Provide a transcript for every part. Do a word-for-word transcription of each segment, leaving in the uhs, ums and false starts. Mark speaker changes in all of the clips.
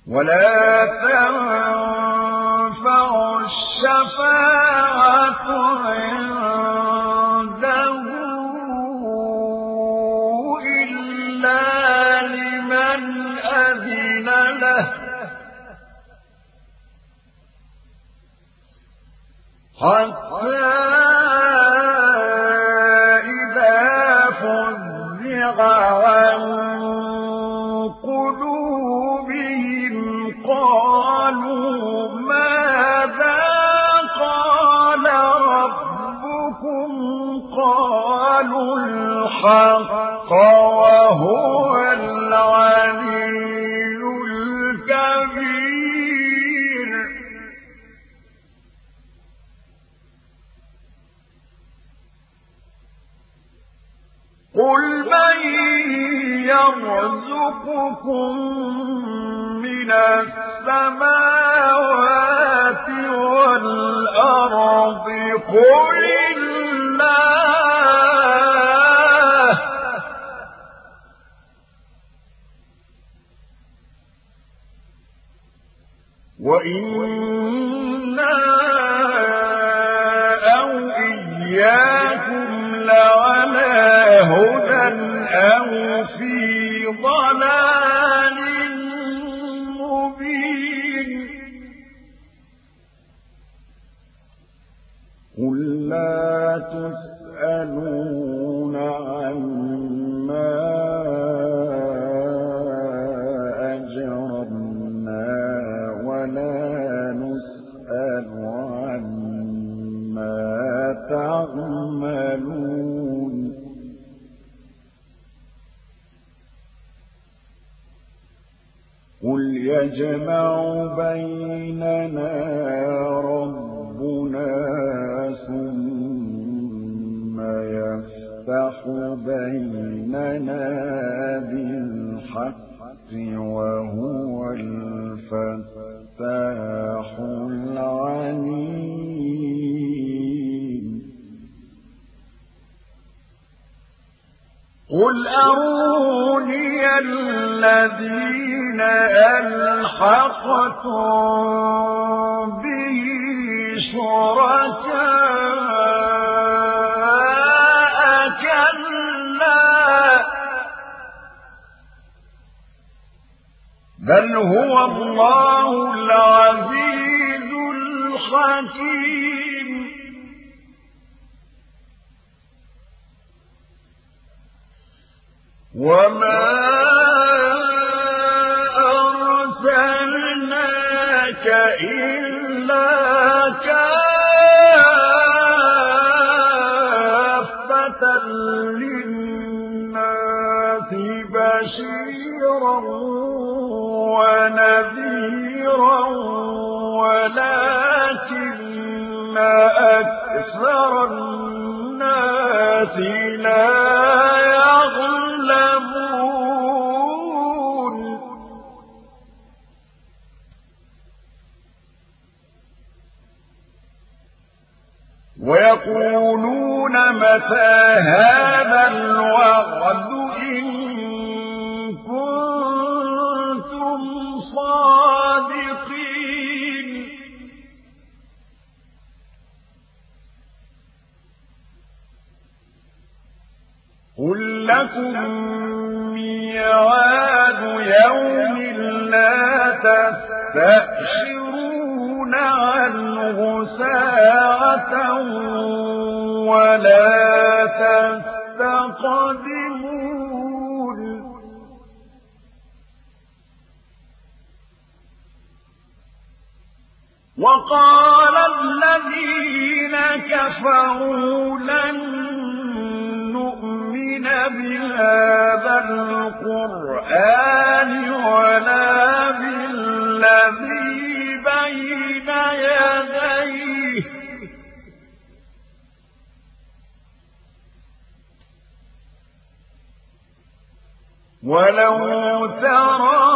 Speaker 1: ولا تنفع الشفاعة عنده إلا لمن أذن له حتى إذا فزع عن قلوبهم قالوا ماذا قال ربكم قالوا الحق وهو العلي الكبير قل من يرزقكم من السماوات والأرض قل الله وإنا أو إياكم لعلى هدى أو في ضلال مبين قل لا تسألون عما أجرمنا ولا نسأل عما تعملون قل يجمع بيننا ربنا ثم يفتح بيننا بالحق وهو الفتاح العليم قل أروني الذين ألحقتم به شركاء كلا بل هو الله العزيز الحكيم وما أرسلناك إلا كافة للناس بشيرا ونذيرا ولكن أكثر الناس لا يعلمون ويقولون متى هذا الوعد إن كنتم صادقين قل لكم ميعاد يوم لا تستأخرون عنه ساعة ولا تستقدمون وقال الذين كفروا لن نؤمن بهذا القرآن ولا بالذي بين يديه ولو ترى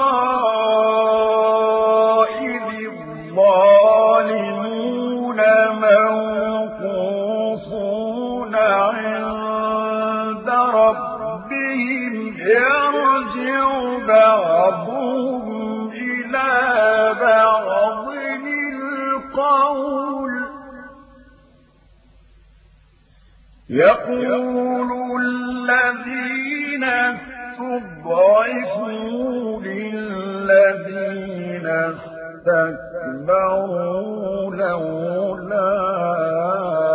Speaker 1: إذ الظالمون موقوفون عند ربهم يرجع بعضهم إلى يقول الذين استضعفوا للذين استكبروا لولا